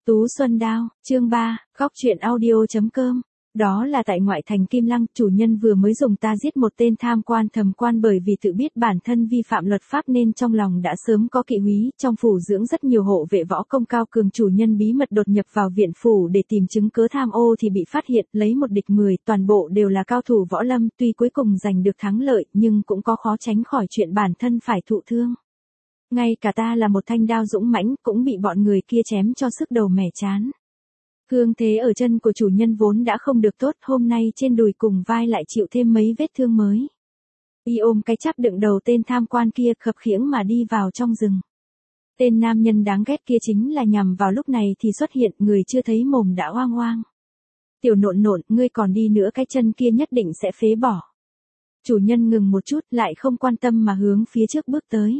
Tú Xuân Đao, chương 3, góc truyện audio.com. Đó là tại ngoại thành Kim Lăng, chủ nhân vừa mới dùng ta giết một tên tham quan thầm quan bởi vì tự biết bản thân vi phạm luật pháp nên trong lòng đã sớm có kỵ úy, trong phủ dưỡng rất nhiều hộ vệ võ công cao cường. Chủ nhân bí mật đột nhập vào viện phủ để tìm chứng cớ tham ô thì bị phát hiện, lấy một địch 10, toàn bộ đều là cao thủ võ lâm, tuy cuối cùng giành được thắng lợi nhưng cũng có khó tránh khỏi chuyện bản thân phải thụ thương. Ngay cả ta là một thanh đao dũng mãnh cũng bị bọn người kia chém cho sức đầu mẻ chán. Thương thế ở chân của chủ nhân vốn đã không được tốt, hôm nay trên đùi cùng vai lại chịu thêm mấy vết thương mới. Y ôm cái cháp đựng đầu tên tham quan kia khập khiễng mà đi vào trong rừng. Tên nam nhân đáng ghét kia chính là nhằm vào lúc này thì xuất hiện, người chưa thấy mồm đã oang oang. Tiểu nộn nộn, ngươi còn đi nữa cái chân kia nhất định sẽ phế bỏ. Chủ nhân ngừng một chút lại không quan tâm mà hướng phía trước bước tới.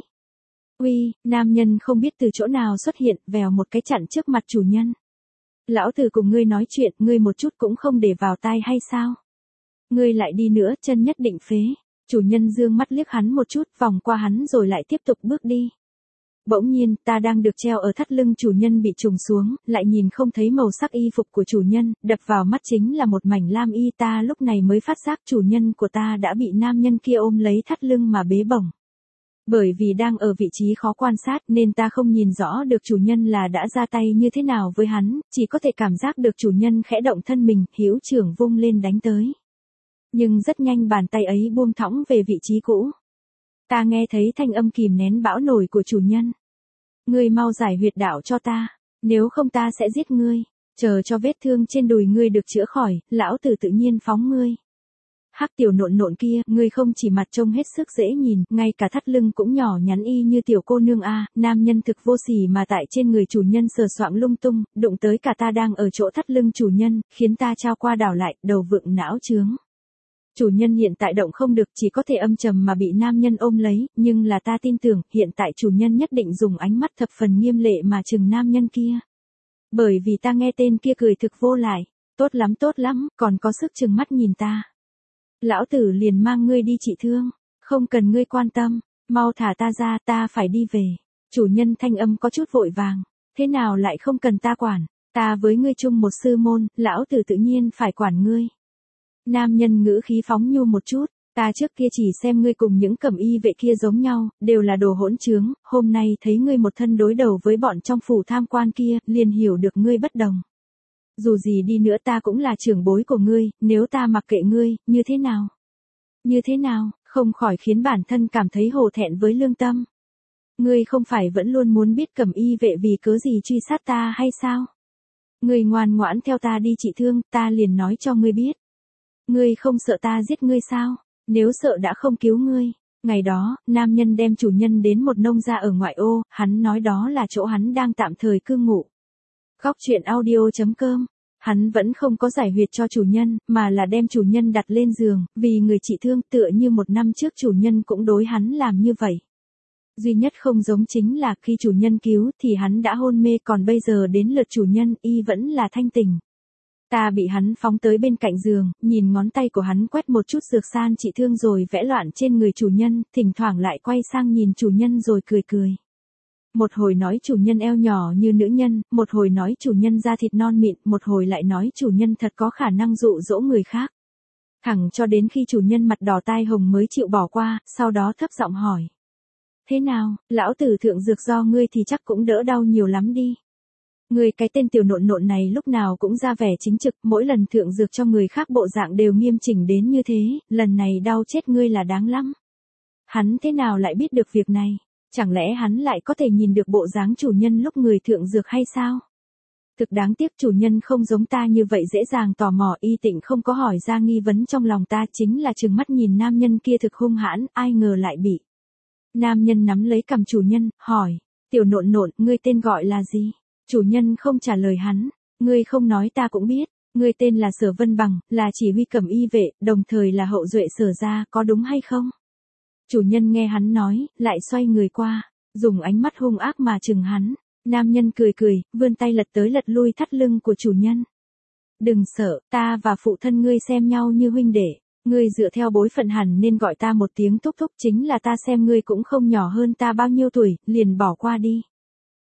Uy, nam nhân không biết từ chỗ nào xuất hiện, vèo một cái chặn trước mặt chủ nhân. Lão tử cùng ngươi nói chuyện, ngươi một chút cũng không để vào tai hay sao? Ngươi lại đi nữa, chân nhất định phế. Chủ nhân dương mắt liếc hắn một chút, vòng qua hắn rồi lại tiếp tục bước đi. Bỗng nhiên, ta đang được treo ở thắt lưng chủ nhân bị trùng xuống, lại nhìn không thấy màu sắc y phục của chủ nhân, đập vào mắt chính là một mảnh lam y. Ta lúc này mới phát giác chủ nhân của ta đã bị nam nhân kia ôm lấy thắt lưng mà bế bổng. Bởi vì đang ở vị trí khó quan sát nên ta không nhìn rõ được chủ nhân là đã ra tay như thế nào với hắn, chỉ có thể cảm giác được chủ nhân khẽ động thân mình, hữu trưởng vung lên đánh tới. Nhưng rất nhanh bàn tay ấy buông thõng về vị trí cũ. Ta nghe thấy thanh âm kìm nén bão nổi của chủ nhân. Ngươi mau giải huyệt đạo cho ta, nếu không ta sẽ giết ngươi, chờ cho vết thương trên đùi ngươi được chữa khỏi, lão tử tự nhiên phóng ngươi. Hắc tiểu nộn nộn kia, ngươi không chỉ mặt trông hết sức dễ nhìn, ngay cả thắt lưng cũng nhỏ nhắn y như tiểu cô nương a. Nam nhân thực vô sỉ mà tại trên người chủ nhân sờ soạng lung tung, đụng tới cả ta đang ở chỗ thắt lưng chủ nhân, khiến ta trao qua đảo lại, đầu vựng não chướng. Chủ nhân hiện tại động không được, chỉ có thể âm trầm mà bị nam nhân ôm lấy, nhưng là ta tin tưởng, hiện tại chủ nhân nhất định dùng ánh mắt thập phần nghiêm lệ mà trừng nam nhân kia. Bởi vì ta nghe tên kia cười thực vô lại, tốt lắm, còn có sức trừng mắt nhìn ta. Lão tử liền mang ngươi đi trị thương, không cần ngươi quan tâm, mau thả ta ra, ta phải đi về. Chủ nhân thanh âm có chút vội vàng, thế nào lại không cần ta quản, ta với ngươi chung một sư môn, lão tử tự nhiên phải quản ngươi. Nam nhân ngữ khí phóng nhu một chút, ta trước kia chỉ xem ngươi cùng những cẩm y vệ kia giống nhau, đều là đồ hỗn trướng, hôm nay thấy ngươi một thân đối đầu với bọn trong phủ tham quan kia, liền hiểu được ngươi bất đồng. Dù gì đi nữa ta cũng là trưởng bối của ngươi, nếu ta mặc kệ ngươi, như thế nào? Như thế nào, không khỏi khiến bản thân cảm thấy hổ thẹn với lương tâm. Ngươi không phải vẫn luôn muốn biết cẩm y vệ vì cớ gì truy sát ta hay sao? Ngươi ngoan ngoãn theo ta đi trị thương, ta liền nói cho ngươi biết. Ngươi không sợ ta giết ngươi sao? Nếu sợ đã không cứu ngươi. Ngày đó, nam nhân đem chủ nhân đến một nông gia ở ngoại ô, hắn nói đó là chỗ hắn đang tạm thời cư ngụ. Góc truyện audio.com. Hắn vẫn không có giải huyệt cho chủ nhân, mà là đem chủ nhân đặt lên giường, vì người trị thương, tựa như một năm trước chủ nhân cũng đối hắn làm như vậy. Duy nhất không giống chính là khi chủ nhân cứu thì hắn đã hôn mê, còn bây giờ đến lượt chủ nhân y vẫn là thanh tỉnh. Ta bị hắn phóng tới bên cạnh giường, nhìn ngón tay của hắn quét một chút dược san trị thương rồi vẽ loạn trên người chủ nhân, thỉnh thoảng lại quay sang nhìn chủ nhân rồi cười cười. Một hồi nói chủ nhân eo nhỏ như nữ nhân, một hồi nói chủ nhân da thịt non mịn, một hồi lại nói chủ nhân thật có khả năng dụ dỗ người khác. Thẳng cho đến khi chủ nhân mặt đỏ tai hồng mới chịu bỏ qua, sau đó thấp giọng hỏi. Thế nào, lão tử thượng dược do ngươi thì chắc cũng đỡ đau nhiều lắm đi. Ngươi cái tên tiểu nộn nộn này lúc nào cũng ra vẻ chính trực, mỗi lần thượng dược cho người khác bộ dạng đều nghiêm chỉnh đến như thế, lần này đau chết ngươi là đáng lắm. Hắn thế nào lại biết được việc này? Chẳng lẽ hắn lại có thể nhìn được bộ dáng chủ nhân lúc người thượng dược hay sao? Thực đáng tiếc chủ nhân không giống ta như vậy dễ dàng tò mò, y tịnh không có hỏi ra nghi vấn trong lòng ta, chính là trừng mắt nhìn nam nhân kia thực hung hãn, ai ngờ lại bị. Nam nhân nắm lấy cằm chủ nhân, hỏi, tiểu nộn nộn, ngươi tên gọi là gì? Chủ nhân không trả lời hắn, ngươi không nói ta cũng biết, ngươi tên là Sở Vân Bằng, là chỉ huy cẩm y vệ, đồng thời là hậu duệ Sở gia, có đúng hay không? Chủ nhân nghe hắn nói, lại xoay người qua, dùng ánh mắt hung ác mà trừng hắn. Nam nhân cười cười, vươn tay lật tới lật lui thắt lưng của chủ nhân. Đừng sợ, ta và phụ thân ngươi xem nhau như huynh đệ. Ngươi dựa theo bối phận hẳn nên gọi ta một tiếng thúc thúc, chính là ta xem ngươi cũng không nhỏ hơn ta bao nhiêu tuổi, liền bỏ qua đi.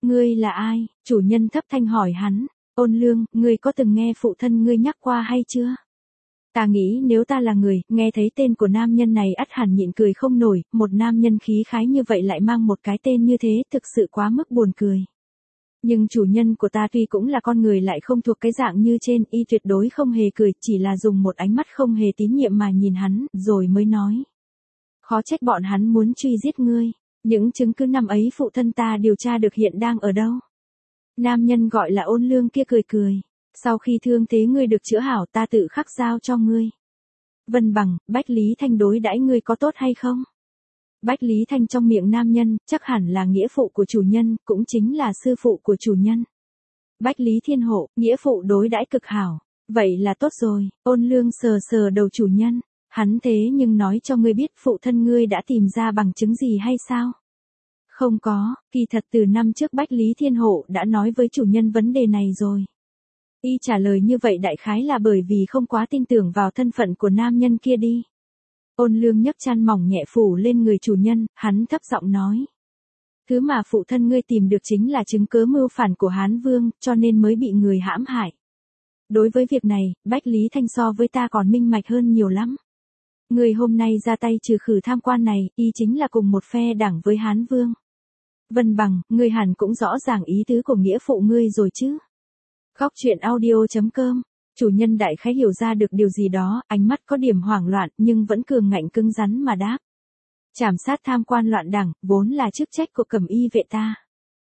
Ngươi là ai? Chủ nhân thấp thanh hỏi hắn. Ôn Lương, ngươi có từng nghe phụ thân ngươi nhắc qua hay chưa? Ta nghĩ nếu ta là người, nghe thấy tên của nam nhân này ắt hẳn nhịn cười không nổi, một nam nhân khí khái như vậy lại mang một cái tên như thế, thực sự quá mức buồn cười. Nhưng chủ nhân của ta tuy cũng là con người lại không thuộc cái dạng như trên, y tuyệt đối không hề cười, chỉ là dùng một ánh mắt không hề tín nhiệm mà nhìn hắn, rồi mới nói. Khó trách bọn hắn muốn truy giết ngươi, những chứng cứ năm ấy phụ thân ta điều tra được hiện đang ở đâu? Nam nhân gọi là Ôn Lương kia cười cười. Sau khi thương thế ngươi được chữa hảo ta tự khắc giao cho ngươi. Vân Bằng, Bách Lý Thanh đối đãi ngươi có tốt hay không? Bách Lý Thanh trong miệng nam nhân, chắc hẳn là nghĩa phụ của chủ nhân, cũng chính là sư phụ của chủ nhân. Bách Lý Thiên Hộ, nghĩa phụ đối đãi cực hảo. Vậy là tốt rồi, Ôn Lương sờ sờ đầu chủ nhân. Hắn thế nhưng nói cho ngươi biết phụ thân ngươi đã tìm ra bằng chứng gì hay sao? Không có, kỳ thật từ năm trước Bách Lý Thiên Hộ đã nói với chủ nhân vấn đề này rồi. Y trả lời như vậy đại khái là bởi vì không quá tin tưởng vào thân phận của nam nhân kia đi. Ôn Lương nhấc chăn mỏng nhẹ phủ lên người chủ nhân, hắn thấp giọng nói. Thứ mà phụ thân ngươi tìm được chính là chứng cớ mưu phản của Hán Vương, cho nên mới bị người hãm hại. Đối với việc này, Bách Lý Thanh so với ta còn minh mạch hơn nhiều lắm. Người hôm nay ra tay trừ khử tham quan này, y chính là cùng một phe đảng với Hán Vương. Vân Bằng, ngươi hẳn cũng rõ ràng ý tứ của nghĩa phụ ngươi rồi chứ. Góc truyện audio.com, chủ nhân đại khái hiểu ra được điều gì đó, ánh mắt có điểm hoảng loạn nhưng vẫn cường ngạnh cứng rắn mà đáp. Trảm sát tham quan loạn đảng, vốn là chức trách của Cẩm Y vệ ta.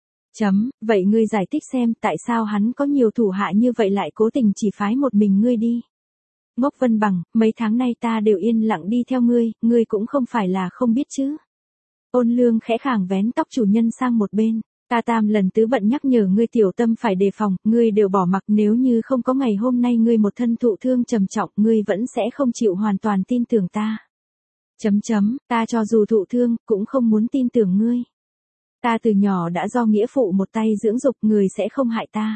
Vậy ngươi giải thích xem tại sao hắn có nhiều thủ hạ như vậy lại cố tình chỉ phái một mình ngươi đi. Ngốc Vân Bằng, mấy tháng nay ta đều yên lặng đi theo ngươi cũng không phải là không biết chứ. Ôn Lương khẽ khàng vén tóc chủ nhân sang một bên. Ta tam lần tứ bận nhắc nhở ngươi tiểu tâm phải đề phòng, ngươi đều bỏ mặc, nếu như không có ngày hôm nay ngươi một thân thụ thương trầm trọng, ngươi vẫn sẽ không chịu hoàn toàn tin tưởng ta. Ta cho dù thụ thương, cũng không muốn tin tưởng ngươi. Ta từ nhỏ đã do nghĩa phụ một tay dưỡng dục, người sẽ không hại ta.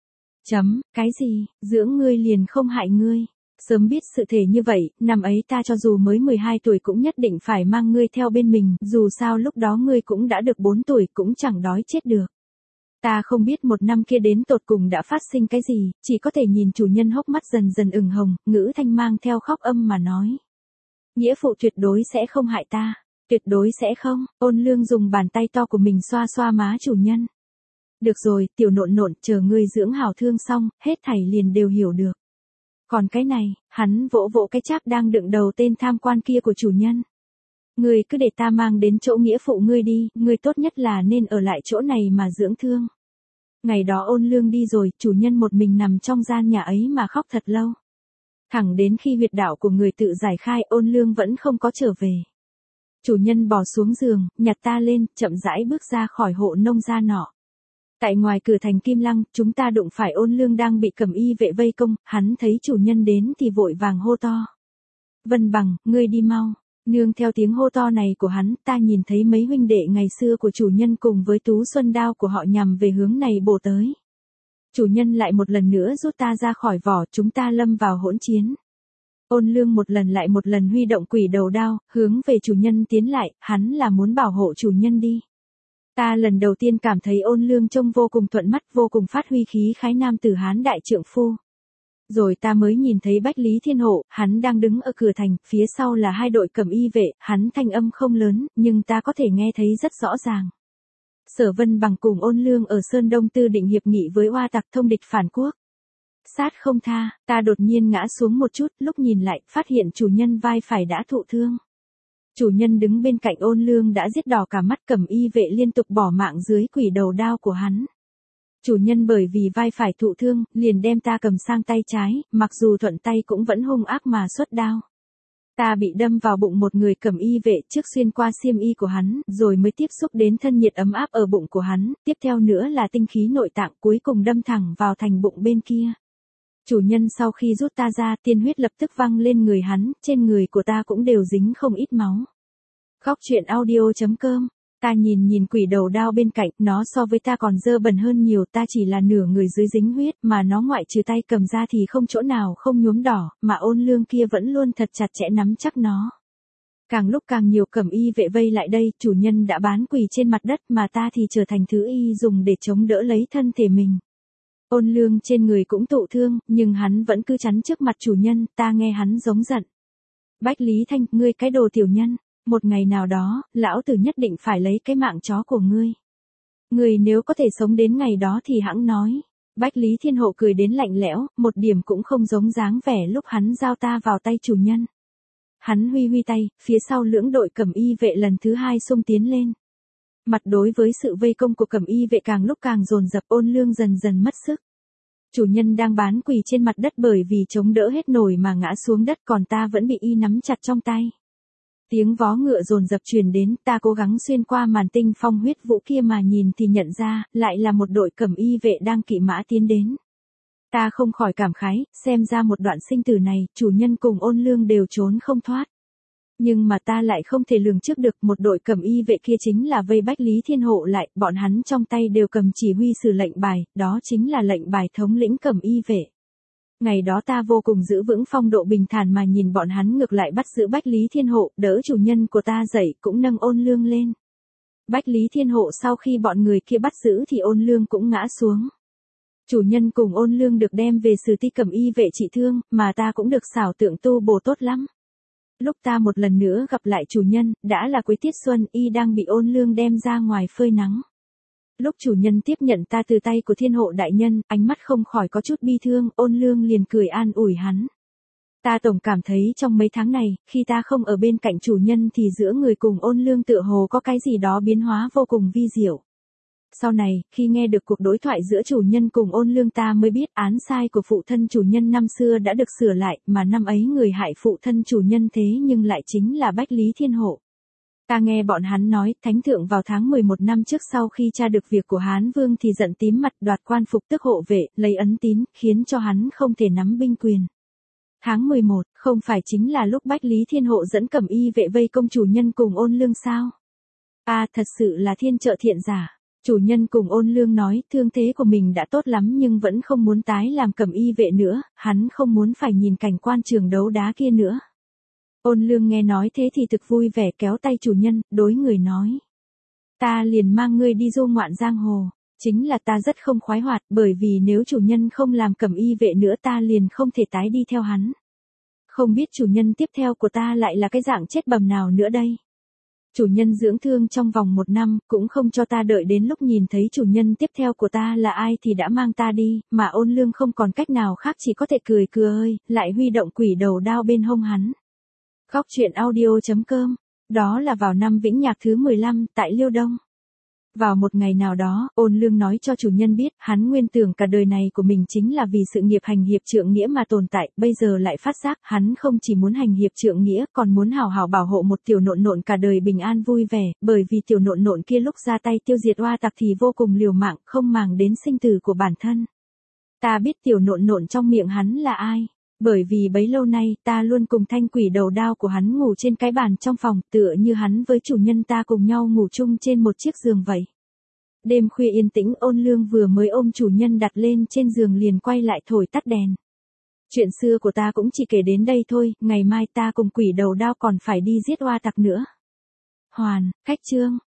Cái gì, dưỡng ngươi liền không hại ngươi. Sớm biết sự thể như vậy, năm ấy ta cho dù mới 12 tuổi cũng nhất định phải mang ngươi theo bên mình, dù sao lúc đó ngươi cũng đã được 4 tuổi cũng chẳng đói chết được. Ta không biết một năm kia đến tột cùng đã phát sinh cái gì, chỉ có thể nhìn chủ nhân hốc mắt dần dần ửng hồng, ngữ thanh mang theo khóc âm mà nói. Nghĩa phụ tuyệt đối sẽ không hại ta, tuyệt đối sẽ không. Ôn Lương dùng bàn tay to của mình xoa xoa má chủ nhân. Được rồi, tiểu nộn nộn, chờ ngươi dưỡng hảo thương xong, hết thảy liền đều hiểu được. Còn cái này, hắn vỗ vỗ cái cháp đang đựng đầu tên tham quan kia của chủ nhân. Ngươi cứ để ta mang đến chỗ nghĩa phụ ngươi đi, ngươi tốt nhất là nên ở lại chỗ này mà dưỡng thương. Ngày đó Ôn Lương đi rồi, chủ nhân một mình nằm trong gian nhà ấy mà khóc thật lâu. Thẳng đến khi huyệt đạo của người tự giải khai, Ôn Lương vẫn không có trở về. Chủ nhân bò xuống giường, nhặt ta lên, chậm rãi bước ra khỏi hộ nông gia nọ. Tại ngoài cửa thành Kim Lăng, chúng ta đụng phải Ôn Lương đang bị Cẩm Y vệ vây công, hắn thấy chủ nhân đến thì vội vàng hô to. Vân Bằng, ngươi đi mau. Nương theo tiếng hô to này của hắn, ta nhìn thấy mấy huynh đệ ngày xưa của chủ nhân cùng với Tú Xuân đao của họ nhằm về hướng này bổ tới. Chủ nhân lại một lần nữa rút ta ra khỏi vỏ, chúng ta lâm vào hỗn chiến. Ôn Lương một lần huy động quỷ đầu đao, hướng về chủ nhân tiến lại, hắn là muốn bảo hộ chủ nhân đi. Ta lần đầu tiên cảm thấy Ôn Lương trông vô cùng thuận mắt, vô cùng phát huy khí khái nam tử Hán đại trượng phu. Rồi ta mới nhìn thấy Bách Lý Thiên Hộ, hắn đang đứng ở cửa thành, phía sau là hai đội Cẩm Y vệ, hắn thanh âm không lớn, nhưng ta có thể nghe thấy rất rõ ràng. Sở Vân Bằng cùng Ôn Lương ở Sơn Đông Tư định hiệp nghị với oa tặc thông địch phản quốc. Sát không tha, ta đột nhiên ngã xuống một chút, lúc nhìn lại, phát hiện chủ nhân vai phải đã thụ thương. Chủ nhân đứng bên cạnh Ôn Lương đã giết đỏ cả mắt, Cẩm Y vệ liên tục bỏ mạng dưới quỷ đầu đao của hắn. Chủ nhân bởi vì vai phải thụ thương, liền đem ta cầm sang tay trái, mặc dù thuận tay cũng vẫn hung ác mà xuất đao. Ta bị đâm vào bụng một người Cẩm Y vệ, trước xuyên qua xiêm y của hắn, rồi mới tiếp xúc đến thân nhiệt ấm áp ở bụng của hắn, tiếp theo nữa là tinh khí nội tạng, cuối cùng đâm thẳng vào thành bụng bên kia. Chủ nhân sau khi rút ta ra, tiên huyết lập tức văng lên người hắn, trên người của ta cũng đều dính không ít máu. Góc truyện audio.com, ta nhìn quỷ đầu đao bên cạnh, nó so với ta còn dơ bẩn hơn nhiều, ta chỉ là nửa người dưới dính huyết, mà nó ngoại trừ tay cầm ra thì không chỗ nào không nhuốm đỏ, mà Ôn Lương kia vẫn luôn thật chặt chẽ nắm chắc nó. Càng lúc càng nhiều cẩm y vệ vây lại đây, chủ nhân đã bán quỳ trên mặt đất mà ta thì trở thành thứ y dùng để chống đỡ lấy thân thể mình. Ôn Lương trên người cũng tụ thương, nhưng hắn vẫn cứ chắn trước mặt chủ nhân, ta nghe hắn giống giận. Bách Lý Thanh, ngươi cái đồ tiểu nhân, một ngày nào đó, lão tử nhất định phải lấy cái mạng chó của ngươi. Ngươi nếu có thể sống đến ngày đó thì hẵng nói. Bách Lý Thiên Hộ cười đến lạnh lẽo, một điểm cũng không giống dáng vẻ lúc hắn giao ta vào tay chủ nhân. Hắn huy huy tay, phía sau lưỡng đội cẩm y vệ lần thứ hai xông tiến lên. Mặt đối với sự vây công của cẩm y vệ càng lúc càng dồn dập, Ôn Lương dần dần mất sức. Chủ nhân đang bán quỳ trên mặt đất bởi vì chống đỡ hết nổi mà ngã xuống đất, còn ta vẫn bị y nắm chặt trong tay. Tiếng vó ngựa dồn dập truyền đến, ta cố gắng xuyên qua màn tinh phong huyết vũ kia mà nhìn thì nhận ra, lại là một đội cẩm y vệ đang kỵ mã tiến đến. Ta không khỏi cảm khái, xem ra một đoạn sinh tử này, chủ nhân cùng Ôn Lương đều trốn không thoát. Nhưng mà ta lại không thể lường trước được, một đội cẩm y vệ kia chính là vây Bách Lý Thiên Hộ lại, bọn hắn trong tay đều cầm chỉ huy sử lệnh bài, đó chính là lệnh bài thống lĩnh cẩm y vệ. Ngày đó ta vô cùng giữ vững phong độ bình thản mà nhìn bọn hắn ngược lại bắt giữ Bách Lý Thiên Hộ, đỡ chủ nhân của ta dậy, cũng nâng Ôn Lương lên. Bách Lý Thiên Hộ sau khi bọn người kia bắt giữ thì Ôn Lương cũng ngã xuống. Chủ nhân cùng Ôn Lương được đem về Sử Ti cẩm y vệ trị thương, mà ta cũng được xảo tượng tu bổ tốt lắm. Lúc ta một lần nữa gặp lại chủ nhân, đã là cuối tiết xuân, y đang bị Ôn Lương đem ra ngoài phơi nắng. Lúc chủ nhân tiếp nhận ta từ tay của Thiên Hộ đại nhân, ánh mắt không khỏi có chút bi thương, Ôn Lương liền cười an ủi hắn. Ta tổng cảm thấy trong mấy tháng này, khi ta không ở bên cạnh chủ nhân thì giữa người cùng Ôn Lương tựa hồ có cái gì đó biến hóa vô cùng vi diệu. Sau này, khi nghe được cuộc đối thoại giữa chủ nhân cùng Ôn Lương ta mới biết án sai của phụ thân chủ nhân năm xưa đã được sửa lại, mà năm ấy người hại phụ thân chủ nhân thế nhưng lại chính là Bách Lý Thiên Hộ. Ta nghe bọn hắn nói, Thánh Thượng vào tháng 11 năm trước sau khi tra được việc của Hán Vương thì giận tím mặt đoạt quan phục tước hộ vệ, lấy ấn tín, khiến cho hắn không thể nắm binh quyền. Tháng 11, không phải chính là lúc Bách Lý Thiên Hộ dẫn cẩm y vệ vây công chủ nhân cùng Ôn Lương sao? Thật sự là thiên trợ thiện giả. Chủ nhân cùng Ôn Lương nói, thương thế của mình đã tốt lắm nhưng vẫn không muốn tái làm cẩm y vệ nữa, hắn không muốn phải nhìn cảnh quan trường đấu đá kia nữa. Ôn Lương nghe nói thế thì thực vui vẻ kéo tay chủ nhân, đối người nói. Ta liền mang ngươi đi du ngoạn giang hồ, chính là ta rất không khoái hoạt, bởi vì nếu chủ nhân không làm cẩm y vệ nữa ta liền không thể tái đi theo hắn. Không biết chủ nhân tiếp theo của ta lại là cái dạng chết bầm nào nữa đây. Chủ nhân dưỡng thương trong vòng 1 năm, cũng không cho ta đợi đến lúc nhìn thấy chủ nhân tiếp theo của ta là ai thì đã mang ta đi, mà Ôn Lương không còn cách nào khác chỉ có thể cười ơi, lại huy động quỷ đầu đao bên hông hắn. Góc truyện audio.com, đó là vào năm Vĩnh Nhạc thứ 15, tại Liêu Đông. Vào một ngày nào đó, Ôn Lương nói cho chủ nhân biết, hắn nguyên tưởng cả đời này của mình chính là vì sự nghiệp hành hiệp trượng nghĩa mà tồn tại, bây giờ lại phát giác, hắn không chỉ muốn hành hiệp trượng nghĩa, còn muốn hào hào bảo hộ một tiểu nộn nộn cả đời bình an vui vẻ, bởi vì tiểu nộn nộn kia lúc ra tay tiêu diệt oa tặc thì vô cùng liều mạng, không màng đến sinh tử của bản thân. Ta biết tiểu nộn nộn trong miệng hắn là ai. Bởi vì bấy lâu nay ta luôn cùng thanh quỷ đầu đao của hắn ngủ trên cái bàn trong phòng, tựa như hắn với chủ nhân ta cùng nhau ngủ chung trên một chiếc giường vậy. Đêm khuya yên tĩnh, Ôn Lương vừa mới ôm chủ nhân đặt lên trên giường liền quay lại thổi tắt đèn. Chuyện xưa của ta cũng chỉ kể đến đây thôi, ngày mai ta cùng quỷ đầu đao còn phải đi giết oa tặc nữa. Hoàn, khách chương.